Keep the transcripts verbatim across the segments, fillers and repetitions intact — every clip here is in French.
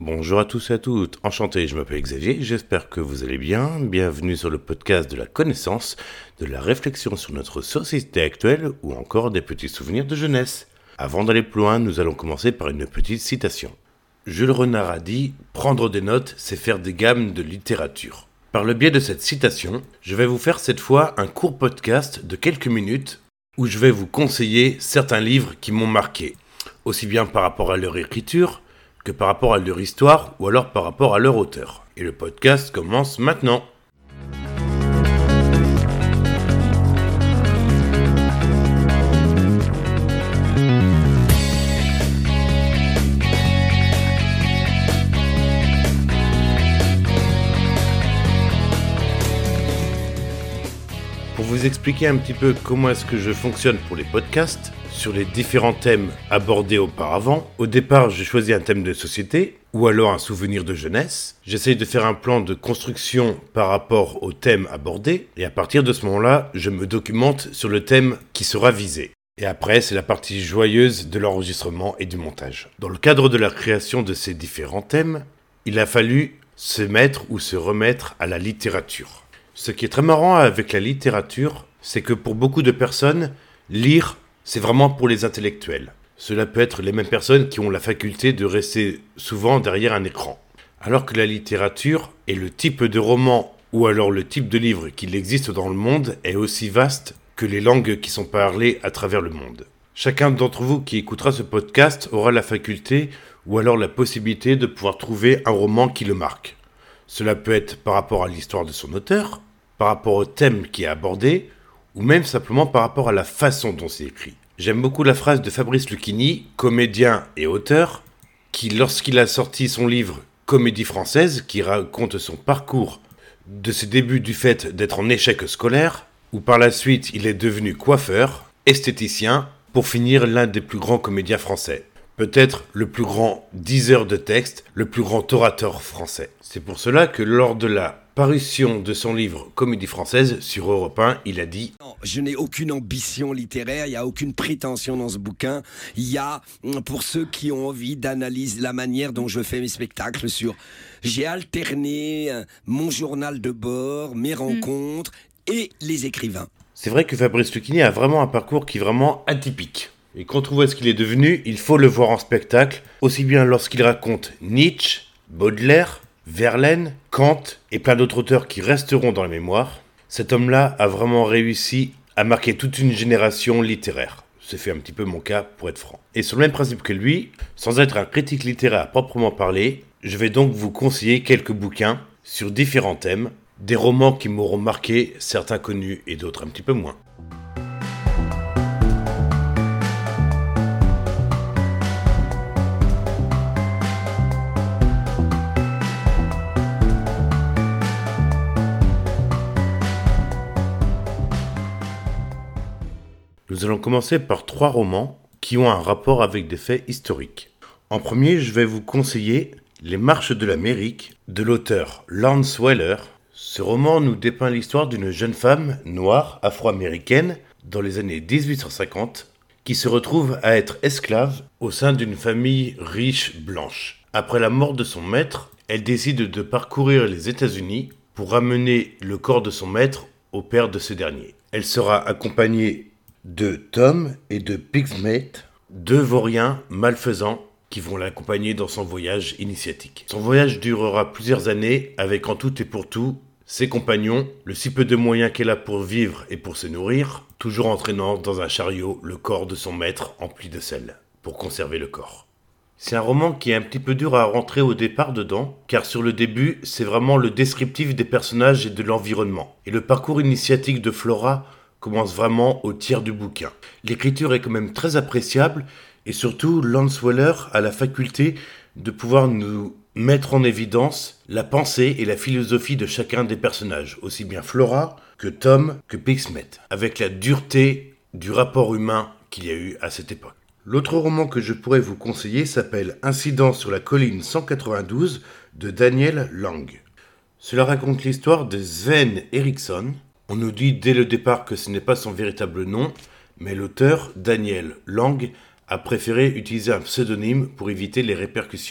Bonjour à tous et à toutes, enchanté, je m'appelle Xavier, j'espère que vous allez bien. Bienvenue sur le podcast de la connaissance, de la réflexion sur notre société actuelle ou encore des petits souvenirs de jeunesse. Avant d'aller plus loin, nous allons commencer par une petite citation. Jules Renard a dit « Prendre des notes, c'est faire des gammes de littérature ». Par le biais de cette citation, je vais vous faire cette fois un court podcast de quelques minutes où je vais vous conseiller certains livres qui m'ont marqué, aussi bien par rapport à leur écriture que par rapport à leur histoire ou alors par rapport à leur auteur. Et le podcast commence maintenant. Pour vous expliquer un petit peu comment est-ce que je fonctionne pour les podcasts, sur les différents thèmes abordés auparavant, au départ j'ai choisi un thème de société, ou alors un souvenir de jeunesse. J'essaye de faire un plan de construction par rapport au thème abordé, et à partir de ce moment-là, je me documente sur le thème qui sera visé. Et après, c'est la partie joyeuse de l'enregistrement et du montage. Dans le cadre de la création de ces différents thèmes, il a fallu se mettre ou se remettre à la littérature. Ce qui est très marrant avec la littérature, c'est que pour beaucoup de personnes, lire, c'est vraiment pour les intellectuels. Cela peut être les mêmes personnes qui ont la faculté de rester souvent derrière un écran. Alors que la littérature et le type de roman ou alors le type de livre qu'il existe dans le monde est aussi vaste que les langues qui sont parlées à travers le monde. Chacun d'entre vous qui écoutera ce podcast aura la faculté ou alors la possibilité de pouvoir trouver un roman qui le marque. Cela peut être par rapport à l'histoire de son auteur, par rapport au thème qui est abordé, ou même simplement par rapport à la façon dont c'est écrit. J'aime beaucoup la phrase de Fabrice Lucchini, comédien et auteur, qui lorsqu'il a sorti son livre Comédie française, qui raconte son parcours de ses débuts du fait d'être en échec scolaire, où par la suite il est devenu coiffeur, esthéticien, pour finir l'un des plus grands comédiens français. Peut-être le plus grand diseur de texte, le plus grand orateur français. C'est pour cela que lors de la parution de son livre Comédie française sur Europe un, il a dit non, je n'ai aucune ambition littéraire, il n'y a aucune prétention dans ce bouquin. Il y a, pour ceux qui ont envie d'analyser la manière dont je fais mes spectacles, sur j'ai alterné mon journal de bord, mes rencontres et les écrivains. C'est vrai que Fabrice Lucchini a vraiment un parcours qui est vraiment atypique. Et quand on voit ce qu'il est devenu, il faut le voir en spectacle, aussi bien lorsqu'il raconte Nietzsche, Baudelaire, Verlaine, Kant et plein d'autres auteurs qui resteront dans la mémoire. Cet homme-là a vraiment réussi à marquer toute une génération littéraire. C'est fait un petit peu mon cas pour être franc. Et sur le même principe que lui, sans être un critique littéraire à proprement parler, je vais donc vous conseiller quelques bouquins sur différents thèmes, des romans qui m'auront marqué, certains connus et d'autres un petit peu moins. Nous allons commencer par trois romans qui ont un rapport avec des faits historiques. En premier, je vais vous conseiller Les Marches de l'Amérique de l'auteur Lance Weller. Ce roman nous dépeint l'histoire d'une jeune femme noire afro-américaine dans les années dix-huit cent cinquante qui se retrouve à être esclave au sein d'une famille riche blanche. Après la mort de son maître, elle décide de parcourir les États-Unis pour ramener le corps de son maître au père de ce dernier. Elle sera accompagnée de Tom et de Pigmate, deux vauriens malfaisants qui vont l'accompagner dans son voyage initiatique. Son voyage durera plusieurs années avec en tout et pour tout ses compagnons, le si peu de moyens qu'elle a pour vivre et pour se nourrir, toujours entraînant dans un chariot le corps de son maître empli de sel, pour conserver le corps. C'est un roman qui est un petit peu dur à rentrer au départ dedans, car sur le début, c'est vraiment le descriptif des personnages et de l'environnement. Et le parcours initiatique de Flora commence vraiment au tiers du bouquin. L'écriture est quand même très appréciable et surtout Lance Weller a la faculté de pouvoir nous mettre en évidence la pensée et la philosophie de chacun des personnages, aussi bien Flora que Tom que Pigmate, avec la dureté du rapport humain qu'il y a eu à cette époque. L'autre roman que je pourrais vous conseiller s'appelle Incident sur la colline cent quatre-vingt-douze de Daniel Lang. Cela raconte l'histoire de Sven Eriksson. On nous dit dès le départ que ce n'est pas son véritable nom, mais l'auteur, Daniel Lang, a préféré utiliser un pseudonyme pour éviter les répercussions.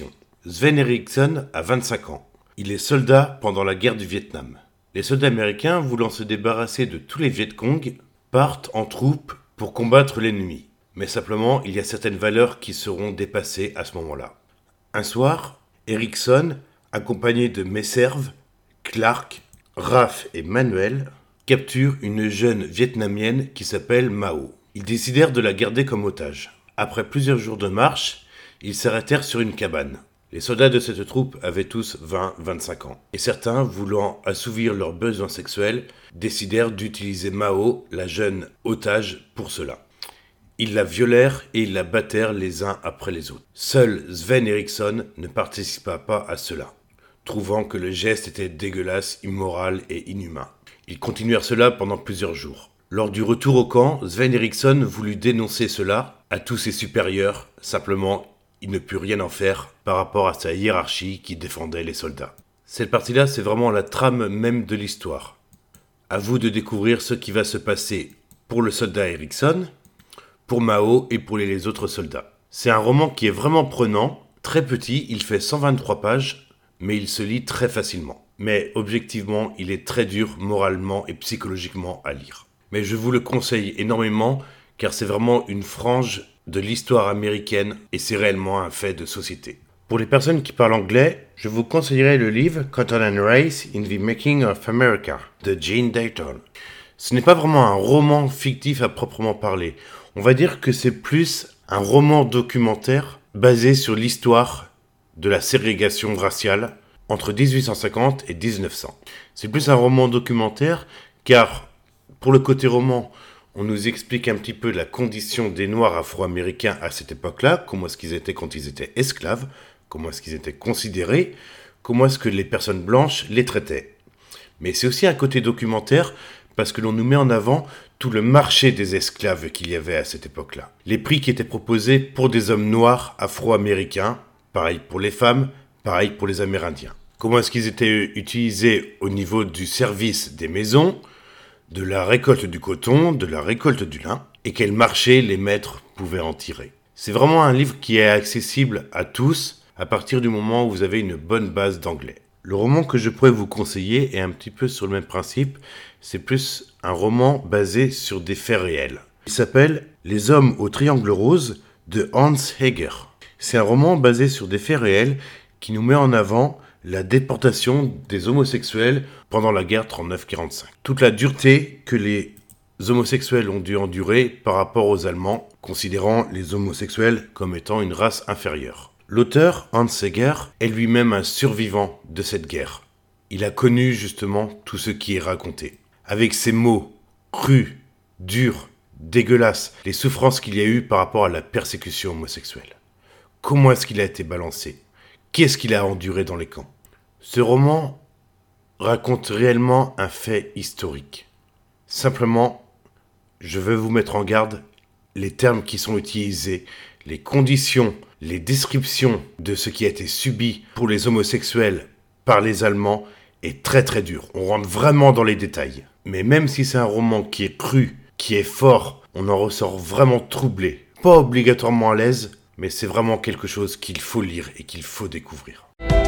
Sven Eriksson a vingt-cinq ans. Il est soldat pendant la guerre du Vietnam. Les soldats américains, voulant se débarrasser de tous les Viet Cong, partent en troupe pour combattre l'ennemi. Mais simplement, il y a certaines valeurs qui seront dépassées à ce moment-là. Un soir, Eriksson, accompagné de Messerve, Clark, Raph et Manuel, capture une jeune vietnamienne qui s'appelle Mao. Ils décidèrent de la garder comme otage. Après plusieurs jours de marche, ils s'arrêtèrent sur une cabane. Les soldats de cette troupe avaient tous vingt à vingt-cinq ans. Et certains, voulant assouvir leurs besoins sexuels, décidèrent d'utiliser Mao, la jeune otage, pour cela. Ils la violèrent et ils la battèrent les uns après les autres. Seul Sven Eriksson ne participa pas à cela, trouvant que le geste était dégueulasse, immoral et inhumain. Ils continuèrent cela pendant plusieurs jours. Lors du retour au camp, Sven Eriksson voulut dénoncer cela à tous ses supérieurs, simplement il ne put rien en faire par rapport à sa hiérarchie qui défendait les soldats. Cette partie-là, c'est vraiment la trame même de l'histoire. À vous de découvrir ce qui va se passer pour le soldat Eriksson, pour Mao et pour les autres soldats. C'est un roman qui est vraiment prenant, très petit, il fait cent vingt-trois pages, mais il se lit très facilement. Mais objectivement, il est très dur moralement et psychologiquement à lire. Mais je vous le conseille énormément, car c'est vraiment une frange de l'histoire américaine et c'est réellement un fait de société. Pour les personnes qui parlent anglais, je vous conseillerais le livre Cotton and Race in the Making of America de Jane Dayton. Ce n'est pas vraiment un roman fictif à proprement parler. On va dire que c'est plus un roman documentaire basé sur l'histoire de la ségrégation raciale entre dix-huit cent cinquante et dix-neuf cents. C'est plus un roman documentaire car pour le côté roman, on nous explique un petit peu la condition des Noirs afro-américains à cette époque-là, comment est-ce qu'ils étaient quand ils étaient esclaves, comment est-ce qu'ils étaient considérés, comment est-ce que les personnes blanches les traitaient. Mais c'est aussi un côté documentaire parce que l'on nous met en avant tout le marché des esclaves qu'il y avait à cette époque-là. Les prix qui étaient proposés pour des hommes noirs afro-américains, pareil pour les femmes, pareil pour les Amérindiens. Comment est-ce qu'ils étaient utilisés au niveau du service des maisons, de la récolte du coton, de la récolte du lin, et quel marché les maîtres pouvaient en tirer. C'est vraiment un livre qui est accessible à tous à partir du moment où vous avez une bonne base d'anglais. Le roman que je pourrais vous conseiller est un petit peu sur le même principe, c'est plus un roman basé sur des faits réels. Il s'appelle « Les hommes au triangle rose » de Hans Heger. C'est un roman basé sur des faits réels qui nous met en avant la déportation des homosexuels pendant la guerre trente-neuf quarante-cinq. Toute la dureté que les homosexuels ont dû endurer par rapport aux Allemands, considérant les homosexuels comme étant une race inférieure. L'auteur, Hans Heger, est lui-même un survivant de cette guerre. Il a connu justement tout ce qui est raconté. Avec ses mots crus, durs, dégueulasses, les souffrances qu'il y a eu par rapport à la persécution homosexuelle. Comment est-ce qu'il a été balancé ? Qu'est-ce qu'il a enduré dans les camps ? Ce roman raconte réellement un fait historique. Simplement, je veux vous mettre en garde, les termes qui sont utilisés, les conditions, les descriptions de ce qui a été subi pour les homosexuels par les Allemands est très très dur. On rentre vraiment dans les détails. Mais même si c'est un roman qui est cru, qui est fort, on en ressort vraiment troublé. Pas obligatoirement à l'aise, mais c'est vraiment quelque chose qu'il faut lire et qu'il faut découvrir.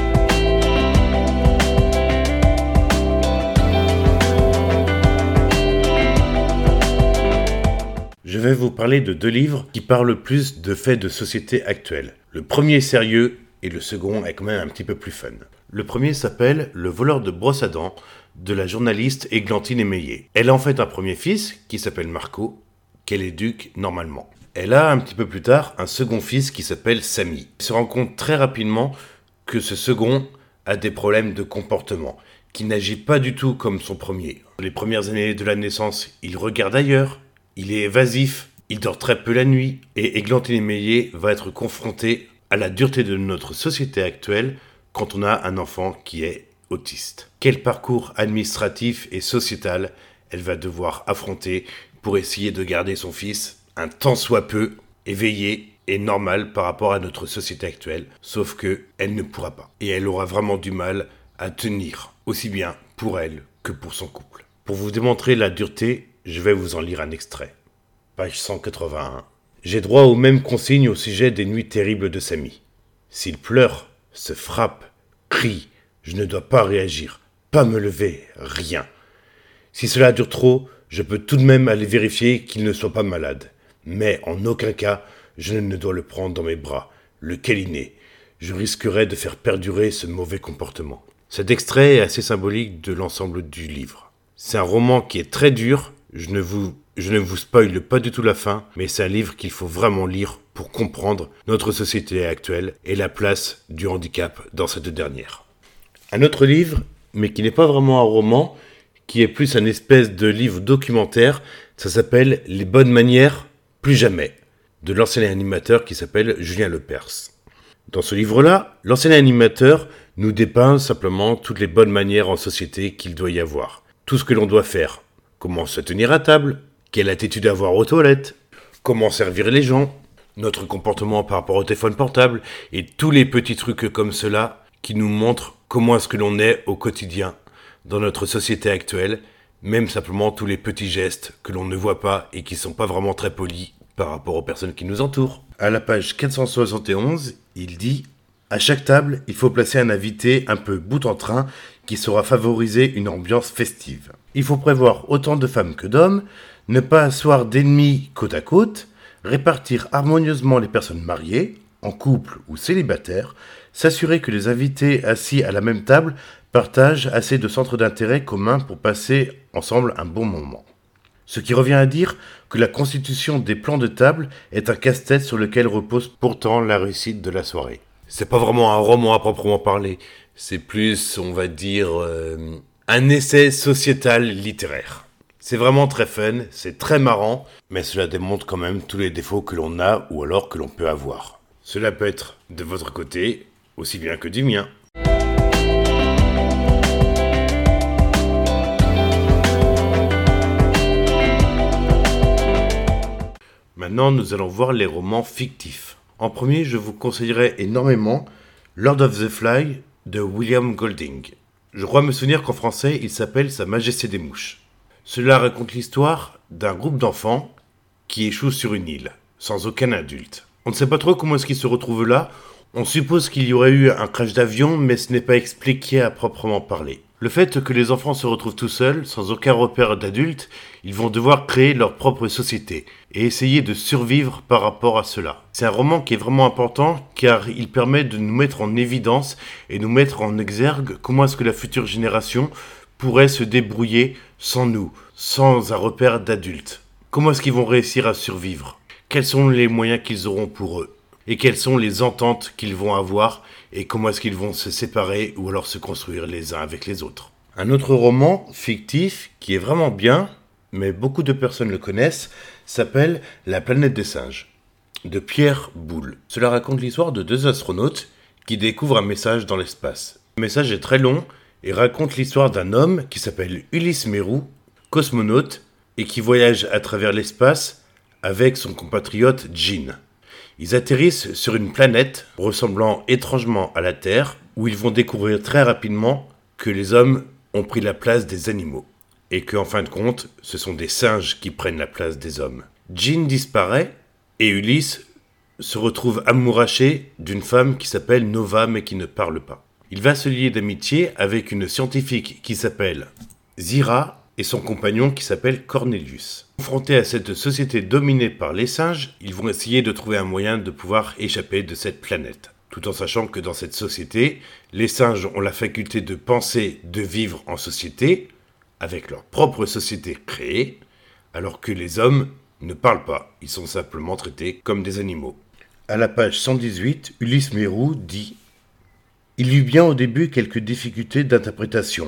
Je vais vous parler de deux livres qui parlent plus de faits de société actuels. Le premier est sérieux et le second est quand même un petit peu plus fun. Le premier s'appelle « Le voleur de brosse à dents » de la journaliste Églantine Émeillé. Elle a en fait un premier fils qui s'appelle Marco, qu'elle éduque normalement. Elle a un petit peu plus tard un second fils qui s'appelle Samy. Elle se rend compte très rapidement que ce second a des problèmes de comportement, qu'il n'agit pas du tout comme son premier. Les premières années de la naissance, il regarde ailleurs, il est évasif, il dort très peu la nuit, et Églantine Émeillé va être confrontée à la dureté de notre société actuelle quand on a un enfant qui est autiste. Quel parcours administratif et sociétal elle va devoir affronter pour essayer de garder son fils un tant soit peu éveillé et normal par rapport à notre société actuelle, sauf que elle ne pourra pas. Et elle aura vraiment du mal à tenir, aussi bien pour elle que pour son couple. Pour vous démontrer la dureté, je vais vous en lire un extrait. Page cent quatre-vingt-un. J'ai droit aux mêmes consignes au sujet des nuits terribles de Samy. S'il pleure, se frappe, crie. Je ne dois pas réagir, pas me lever, rien. Si cela dure trop, je peux tout de même aller vérifier qu'il ne soit pas malade. Mais en aucun cas, je ne dois le prendre dans mes bras, le câliner. Je risquerais de faire perdurer ce mauvais comportement. Cet extrait est assez symbolique de l'ensemble du livre. C'est un roman qui est très dur, je ne vous, je ne vous spoile pas du tout la fin, mais c'est un livre qu'il faut vraiment lire pour comprendre notre société actuelle et la place du handicap dans cette dernière. Un autre livre, mais qui n'est pas vraiment un roman, qui est plus un espèce de livre documentaire, ça s'appelle « Les bonnes manières, plus jamais » de l'ancien animateur qui s'appelle Julien Lepers. Dans ce livre-là, l'ancien animateur nous dépeint simplement toutes les bonnes manières en société qu'il doit y avoir. Tout ce que l'on doit faire. Comment se tenir à table, quelle attitude avoir aux toilettes, comment servir les gens, notre comportement par rapport au téléphone portable et tous les petits trucs comme cela qui nous montrent comment est-ce que l'on est au quotidien dans notre société actuelle, même simplement tous les petits gestes que l'on ne voit pas et qui ne sont pas vraiment très polis par rapport aux personnes qui nous entourent. À la page quatre cent soixante et onze, il dit « À chaque table, il faut placer un invité un peu bout en train qui saura favoriser une ambiance festive. Il faut prévoir autant de femmes que d'hommes, ne pas asseoir d'ennemis côte à côte, répartir harmonieusement les personnes mariées, en couple ou célibataires, s'assurer que les invités assis à la même table partagent assez de centres d'intérêt communs pour passer ensemble un bon moment. » Ce qui revient à dire que la constitution des plans de table est un casse-tête sur lequel repose pourtant la réussite de la soirée. C'est pas vraiment un roman à proprement parler, c'est plus, on va dire, euh, un essai sociétal littéraire. C'est vraiment très fun, c'est très marrant, mais cela démontre quand même tous les défauts que l'on a ou alors que l'on peut avoir. Cela peut être de votre côté, aussi bien que du mien. Maintenant, nous allons voir les romans fictifs. En premier, je vous conseillerais énormément Lord of the Fly de William Golding. Je crois me souvenir qu'en français, il s'appelle Sa Majesté des Mouches. Cela raconte l'histoire d'un groupe d'enfants qui échouent sur une île, sans aucun adulte. On ne sait pas trop comment est-ce qu'ils se retrouvent là. On suppose qu'il y aurait eu un crash d'avion, mais ce n'est pas expliqué à proprement parler. Le fait que les enfants se retrouvent tout seuls, sans aucun repère d'adultes, ils vont devoir créer leur propre société et essayer de survivre par rapport à cela. C'est un roman qui est vraiment important car il permet de nous mettre en évidence et nous mettre en exergue comment est-ce que la future génération pourrait se débrouiller sans nous, sans un repère d'adultes. Comment est-ce qu'ils vont réussir à survivre ? Quels sont les moyens qu'ils auront pour eux ? Et quelles sont les ententes qu'ils vont avoir et comment est-ce qu'ils vont se séparer ou alors se construire les uns avec les autres. Un autre roman fictif qui est vraiment bien, mais beaucoup de personnes le connaissent, s'appelle La planète des singes, de Pierre Boulle. Cela raconte l'histoire de deux astronautes qui découvrent un message dans l'espace. Le message est très long et raconte l'histoire d'un homme qui s'appelle Ulysse Mérou, cosmonaute, et qui voyage à travers l'espace avec son compatriote Jean. Ils atterrissent sur une planète ressemblant étrangement à la Terre, où ils vont découvrir très rapidement que les hommes ont pris la place des animaux, et qu'en fin de compte, ce sont des singes qui prennent la place des hommes. Jean disparaît, et Ulysse se retrouve amouraché d'une femme qui s'appelle Nova, mais qui ne parle pas. Il va se lier d'amitié avec une scientifique qui s'appelle Zira, et son compagnon qui s'appelle Cornelius. Confrontés à cette société dominée par les singes, ils vont essayer de trouver un moyen de pouvoir échapper de cette planète. Tout en sachant que dans cette société, les singes ont la faculté de penser, de vivre en société, avec leur propre société créée, alors que les hommes ne parlent pas, ils sont simplement traités comme des animaux. À la page cent dix-huit, Ulysse Mérou dit « Il y eut bien au début quelques difficultés d'interprétation.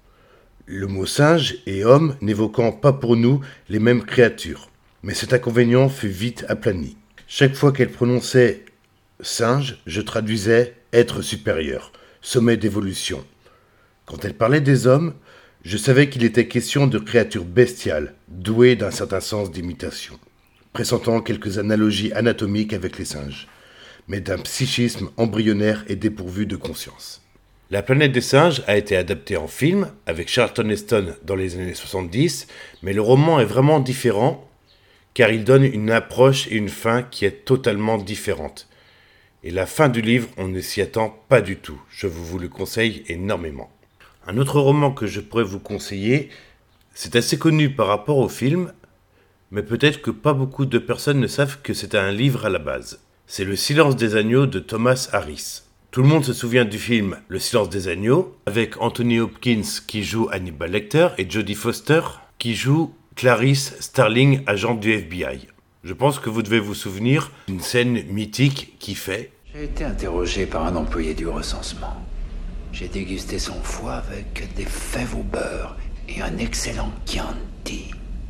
Le mot singe et homme n'évoquant pas pour nous les mêmes créatures. Mais cet inconvénient fut vite aplani. Chaque fois qu'elle prononçait singe, je traduisais être supérieur, sommet d'évolution. Quand elle parlait des hommes, je savais qu'il était question de créatures bestiales, douées d'un certain sens d'imitation, pressentant quelques analogies anatomiques avec les singes, mais d'un psychisme embryonnaire et dépourvu de conscience. La planète des singes a été adaptée en film avec Charlton Heston dans les années soixante-dix, mais le roman est vraiment différent car il donne une approche et une fin qui est totalement différente. Et la fin du livre, on ne s'y attend pas du tout. Je vous le conseille énormément. Un autre roman que je pourrais vous conseiller, c'est assez connu par rapport au film, mais peut-être que pas beaucoup de personnes ne savent que c'est un livre à la base. C'est Le Silence des agneaux de Thomas Harris. Tout le monde se souvient du film Le Silence des agneaux, avec Anthony Hopkins qui joue Hannibal Lecter et Jodie Foster qui joue Clarice Starling, agente du F B I. Je pense que vous devez vous souvenir d'une scène mythique qui fait « J'ai été interrogé par un employé du recensement. J'ai dégusté son foie avec des fèves au beurre et un excellent Chianti. »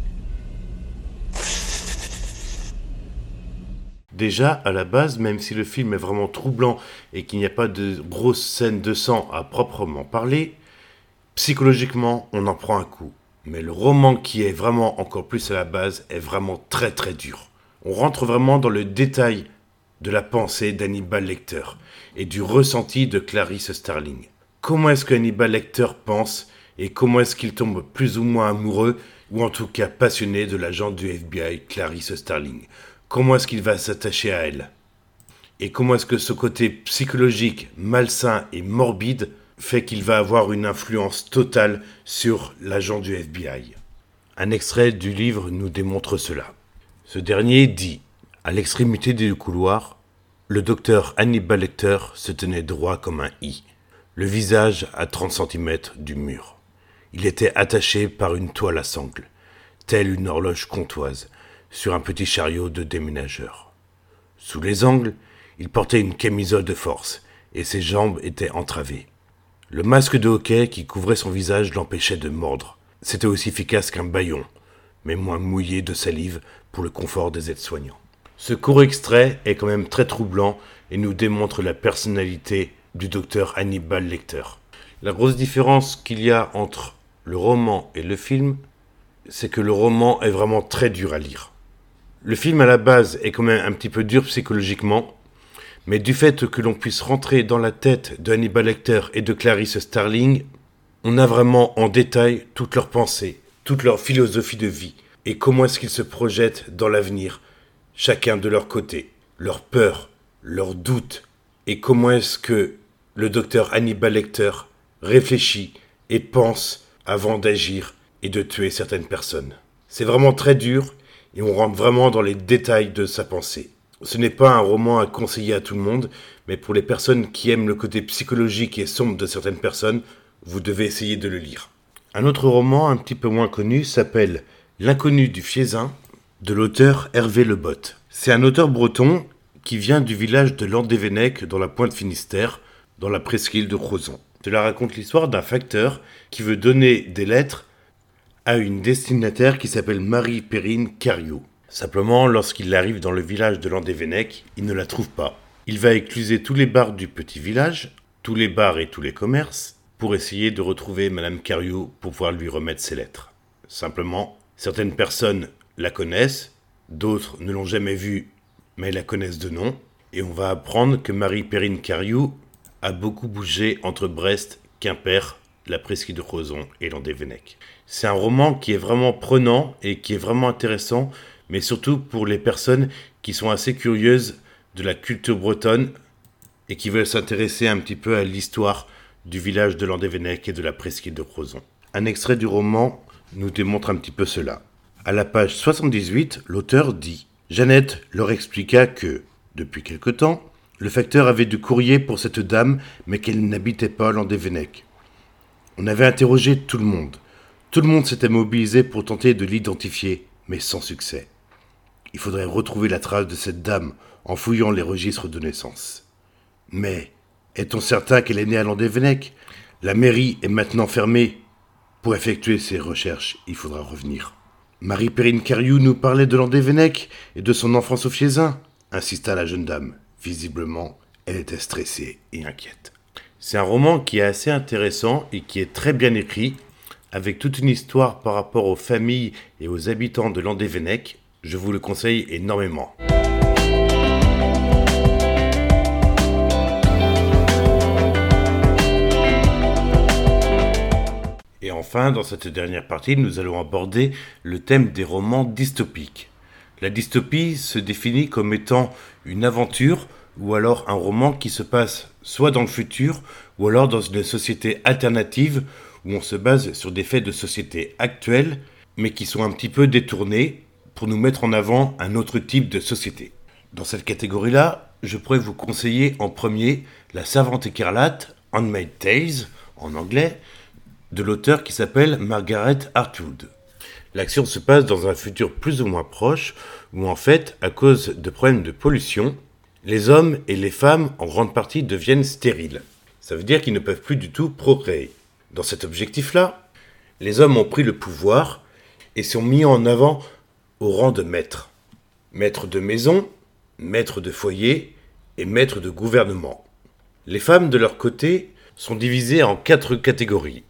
Déjà, à la base, même si le film est vraiment troublant et qu'il n'y a pas de grosses scènes de sang à proprement parler, psychologiquement, on en prend un coup. Mais le roman qui est vraiment encore plus à la base est vraiment très très dur. On rentre vraiment dans le détail de la pensée d'Hannibal Lecter et du ressenti de Clarice Starling. Comment est-ce que Hannibal Lecter pense et comment est-ce qu'il tombe plus ou moins amoureux ou en tout cas passionné de l'agent du F B I Clarice Starling. Comment est-ce qu'il va s'attacher à elle? Et comment est-ce que ce côté psychologique, malsain et morbide fait qu'il va avoir une influence totale sur l'agent du F B I? Un extrait du livre nous démontre cela. Ce dernier dit « À l'extrémité du couloir, le docteur Hannibal Lecter se tenait droit comme un i, le visage à trente centimètres du mur. Il était attaché par une toile à sangles, telle une horloge comtoise, sur un petit chariot de déménageur. Sous les angles, il portait une camisole de force, et ses jambes étaient entravées. Le masque de hockey qui couvrait son visage l'empêchait de mordre. C'était aussi efficace qu'un bâillon, mais moins mouillé de salive pour le confort des aides-soignants. Ce court extrait est quand même très troublant et nous démontre la personnalité du docteur Hannibal Lecter. La grosse différence qu'il y a entre le roman et le film, c'est que le roman est vraiment très dur à lire. Le film à la base est quand même un petit peu dur psychologiquement, mais du fait que l'on puisse rentrer dans la tête de Hannibal Lecter et de Clarice Starling, on a vraiment en détail toutes leurs pensées, toute leur philosophie de vie, et comment est-ce qu'ils se projettent dans l'avenir, chacun de leur côté, leurs peurs, leurs doutes, et comment est-ce que le docteur Hannibal Lecter réfléchit et pense avant d'agir et de tuer certaines personnes. C'est vraiment très dur, et on rentre vraiment dans les détails de sa pensée. Ce n'est pas un roman à conseiller à tout le monde, mais pour les personnes qui aiment le côté psychologique et sombre de certaines personnes, vous devez essayer de le lire. Un autre roman un petit peu moins connu s'appelle L'inconnu du Fiézin, de l'auteur Hervé Lebotte. C'est un auteur breton qui vient du village de Landévennec dans la Pointe Finistère, dans la presqu'île de Crozon. Cela raconte l'histoire d'un facteur qui veut donner des lettres à une destinataire qui s'appelle Marie-Perrine Cariou. Simplement, lorsqu'il arrive dans le village de Landévennec, il ne la trouve pas. Il va écluser tous les bars du petit village, tous les bars et tous les commerces, pour essayer de retrouver Madame Cariou pour pouvoir lui remettre ses lettres. Simplement, certaines personnes la connaissent, d'autres ne l'ont jamais vue, mais la connaissent de nom, et on va apprendre que Marie-Perrine Cariou a beaucoup bougé entre Brest, Quimper, la presqu'île de Crozon et Landévennec. C'est un roman qui est vraiment prenant et qui est vraiment intéressant, mais surtout pour les personnes qui sont assez curieuses de la culture bretonne et qui veulent s'intéresser un petit peu à l'histoire du village de Landévennec et de la presqu'île de Crozon. Un extrait du roman nous démontre un petit peu cela. À la page soixante-dix-huit, l'auteur dit « Jeannette leur expliqua que, depuis quelque temps, le facteur avait du courrier pour cette dame, mais qu'elle n'habitait pas Landévennec. On avait interrogé tout le monde. Tout le monde s'était mobilisé pour tenter de l'identifier, mais sans succès. Il faudrait retrouver la trace de cette dame en fouillant les registres de naissance. Mais est-on certain qu'elle est née à Landévennec? La mairie est maintenant fermée. Pour effectuer ces recherches, il faudra revenir. Marie-Perrine Cariou nous parlait de Landévennec et de son enfance au Fiézin, insista la jeune dame. Visiblement, elle était stressée et inquiète. C'est un roman qui est assez intéressant et qui est très bien écrit, avec toute une histoire par rapport aux familles et aux habitants de Landévennec. Je vous le conseille énormément. Et enfin, dans cette dernière partie, nous allons aborder le thème des romans dystopiques. La dystopie se définit comme étant une aventure ou alors un roman qui se passe soit dans le futur, ou alors dans une société alternative où on se base sur des faits de société actuels, mais qui sont un petit peu détournés pour nous mettre en avant un autre type de société. Dans cette catégorie-là, je pourrais vous conseiller en premier La Servante écarlate, Handmaid's Tale, en anglais, de l'auteur qui s'appelle Margaret Atwood. L'action se passe dans un futur plus ou moins proche, où en fait, à cause de problèmes de pollution, les hommes et les femmes en grande partie deviennent stériles. Ça veut dire qu'ils ne peuvent plus du tout procréer. Dans cet objectif-là, les hommes ont pris le pouvoir et sont mis en avant au rang de maîtres. Maîtres de maison, maîtres de foyer et maîtres de gouvernement. Les femmes, de leur côté, sont divisées en quatre catégories.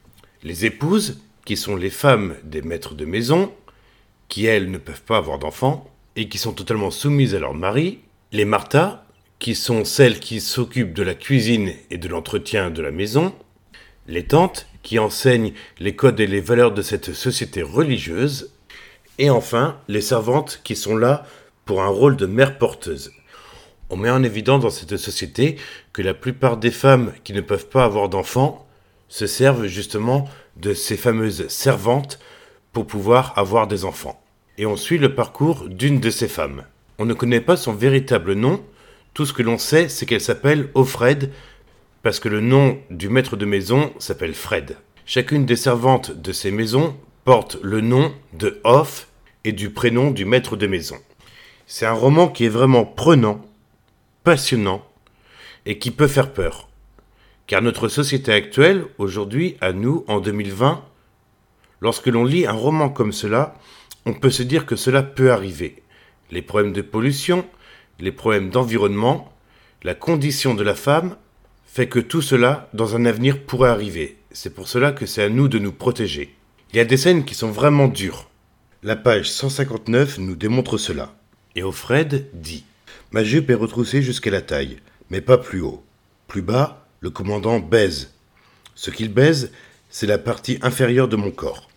Les épouses, qui sont les femmes des maîtres de maison, qui elles ne peuvent pas avoir d'enfants, et qui sont totalement soumises à leur mari. Les Martha, qui sont celles qui s'occupent de la cuisine et de l'entretien de la maison. Les tantes, qui enseignent les codes et les valeurs de cette société religieuse. Et enfin, les servantes, qui sont là pour un rôle de mère porteuse. On met en évidence dans cette société que la plupart des femmes qui ne peuvent pas avoir d'enfants se servent justement de ces fameuses servantes pour pouvoir avoir des enfants. Et on suit le parcours d'une de ces femmes. On ne connaît pas son véritable nom, tout ce que l'on sait c'est qu'elle s'appelle Offred, parce que le nom du maître de maison s'appelle Fred. Chacune des servantes de ces maisons porte le nom de Off et du prénom du maître de maison. C'est un roman qui est vraiment prenant, passionnant et qui peut faire peur. Car notre société actuelle, aujourd'hui, à nous, en deux mille vingt, lorsque l'on lit un roman comme cela, on peut se dire que cela peut arriver. Les problèmes de pollution, les problèmes d'environnement, la condition de la femme, fait que tout cela, dans un avenir, pourrait arriver. C'est pour cela que c'est à nous de nous protéger. Il y a des scènes qui sont vraiment dures. La page cent cinquante-neuf nous démontre cela. Et Offred dit « Ma jupe est retroussée jusqu'à la taille, mais pas plus haut. Plus bas, le commandant baise. Ce qu'il baise, c'est la partie inférieure de mon corps.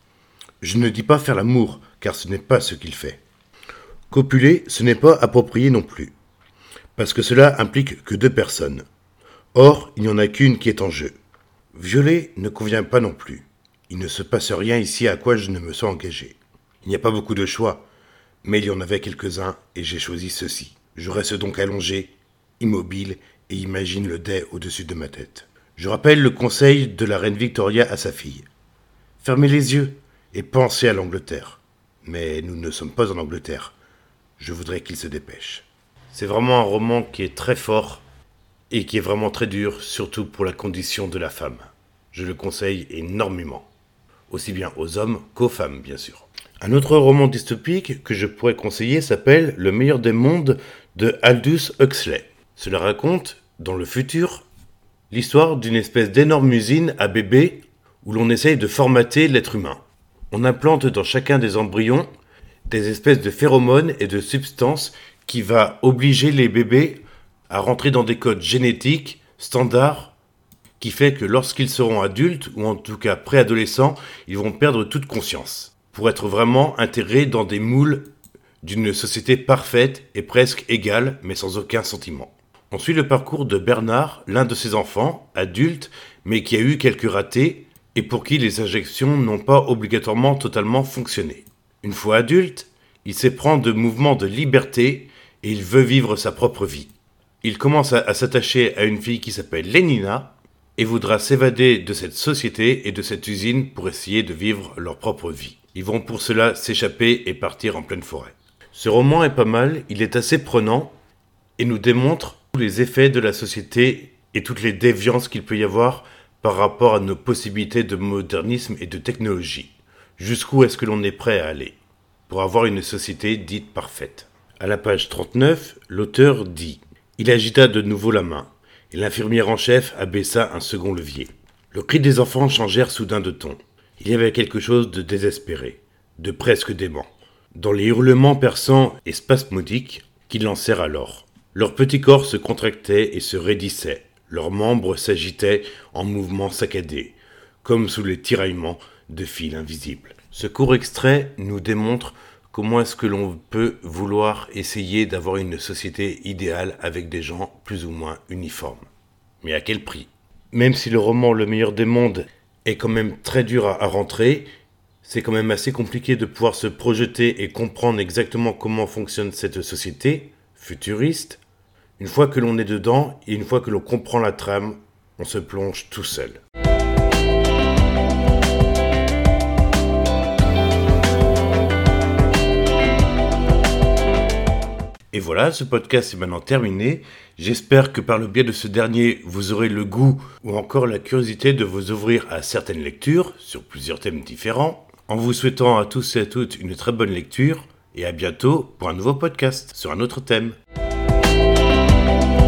Je ne dis pas faire l'amour, car ce n'est pas ce qu'il fait. Copuler, ce n'est pas approprié non plus, parce que cela implique que deux personnes. Or, il n'y en a qu'une qui est en jeu. Violer ne convient pas non plus. Il ne se passe rien ici à quoi je ne me sois engagé. Il n'y a pas beaucoup de choix, mais il y en avait quelques-uns et j'ai choisi ceci. Je reste donc allongé, immobile, et imagine le dais au-dessus de ma tête. Je rappelle le conseil de la reine Victoria à sa fille. Fermez les yeux et pensez à l'Angleterre. Mais nous ne sommes pas en Angleterre. Je voudrais qu'il se dépêche. C'est vraiment un roman qui est très fort et qui est vraiment très dur, surtout pour la condition de la femme. Je le conseille énormément. Aussi bien aux hommes qu'aux femmes, bien sûr. Un autre roman dystopique que je pourrais conseiller s'appelle Le meilleur des mondes de Aldous Huxley. Cela raconte, dans le futur, l'histoire d'une espèce d'énorme usine à bébés où l'on essaye de formater l'être humain. On implante dans chacun des embryons des espèces de phéromones et de substances qui va obliger les bébés à rentrer dans des codes génétiques standards qui fait que lorsqu'ils seront adultes, ou en tout cas préadolescents, ils vont perdre toute conscience pour être vraiment intégrés dans des moules d'une société parfaite et presque égale, mais sans aucun sentiment. On suit le parcours de Bernard, l'un de ses enfants, adulte, mais qui a eu quelques ratés, et pour qui les injections n'ont pas obligatoirement totalement fonctionné. Une fois adulte, il s'éprend de mouvements de liberté, et il veut vivre sa propre vie. Il commence à, à s'attacher à une fille qui s'appelle Lénina, et voudra s'évader de cette société et de cette usine pour essayer de vivre leur propre vie. Ils vont pour cela s'échapper et partir en pleine forêt. Ce roman est pas mal, il est assez prenant, et nous démontre tous les effets de la société et toutes les déviances qu'il peut y avoir par rapport à nos possibilités de modernisme et de technologie. Jusqu'où est-ce que l'on est prêt à aller pour avoir une société dite parfaite. À la page trente-neuf, l'auteur dit « Il agita de nouveau la main, et l'infirmière en chef abaissa un second levier. Le cri des enfants changèrent soudain de ton. Il y avait quelque chose de désespéré, de presque dément, dans les hurlements perçants et spasmodiques qu'ils lancèrent alors. Leurs petits corps se contractaient et se raidissaient, leurs membres s'agitaient en mouvements saccadés, comme sous les tiraillements de fils invisibles. Ce court extrait nous démontre comment est-ce que l'on peut vouloir essayer d'avoir une société idéale avec des gens plus ou moins uniformes. Mais à quel prix ? Même si le roman Le meilleur des mondes est quand même très dur à, à rentrer, c'est quand même assez compliqué de pouvoir se projeter et comprendre exactement comment fonctionne cette société futuriste. Une fois que l'on est dedans et une fois que l'on comprend la trame, on se plonge tout seul. Et voilà, ce podcast est maintenant terminé. J'espère que par le biais de ce dernier, vous aurez le goût ou encore la curiosité de vous ouvrir à certaines lectures sur plusieurs thèmes différents. En vous souhaitant à tous et à toutes une très bonne lecture et à bientôt pour un nouveau podcast sur un autre thème.